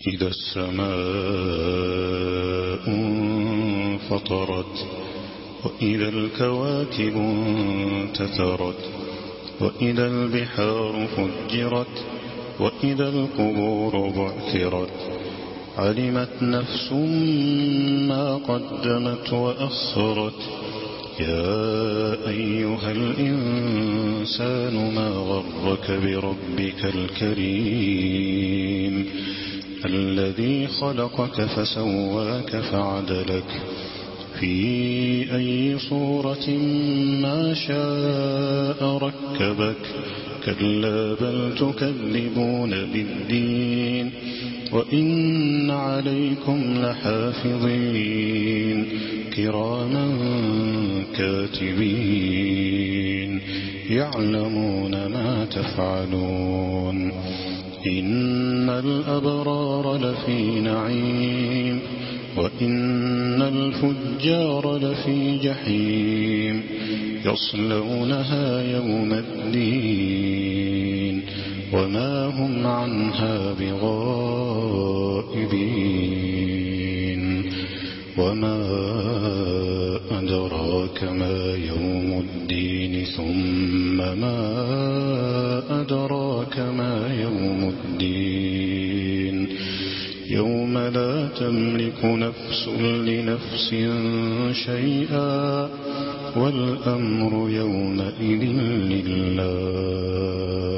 إذا السماء انفطرت وإذا الكواكب انتثرت وإذا البحار فجرت وإذا القبور بعثرت علمت نفس ما قدمت وأخرت يا أيها الإنسان ما غرك بربك الكريم الذي خلقك فسواك فعدلك في أي صورة ما شاء ركبك كلا بل تكذبون بالدين وإن عليكم لحافظين كراما كاتبين يعلمون ما تفعلون إن الأبرار لفي نعيم وإن الفجار لفي جحيم يصلونها يوم الدين وما هم عنها بغائبين وما أدراك ما يوم الدين ثم ما أدراك ما يوم الدين يوم لا تملك نفس لنفس شيئا والأمر يومئذ لله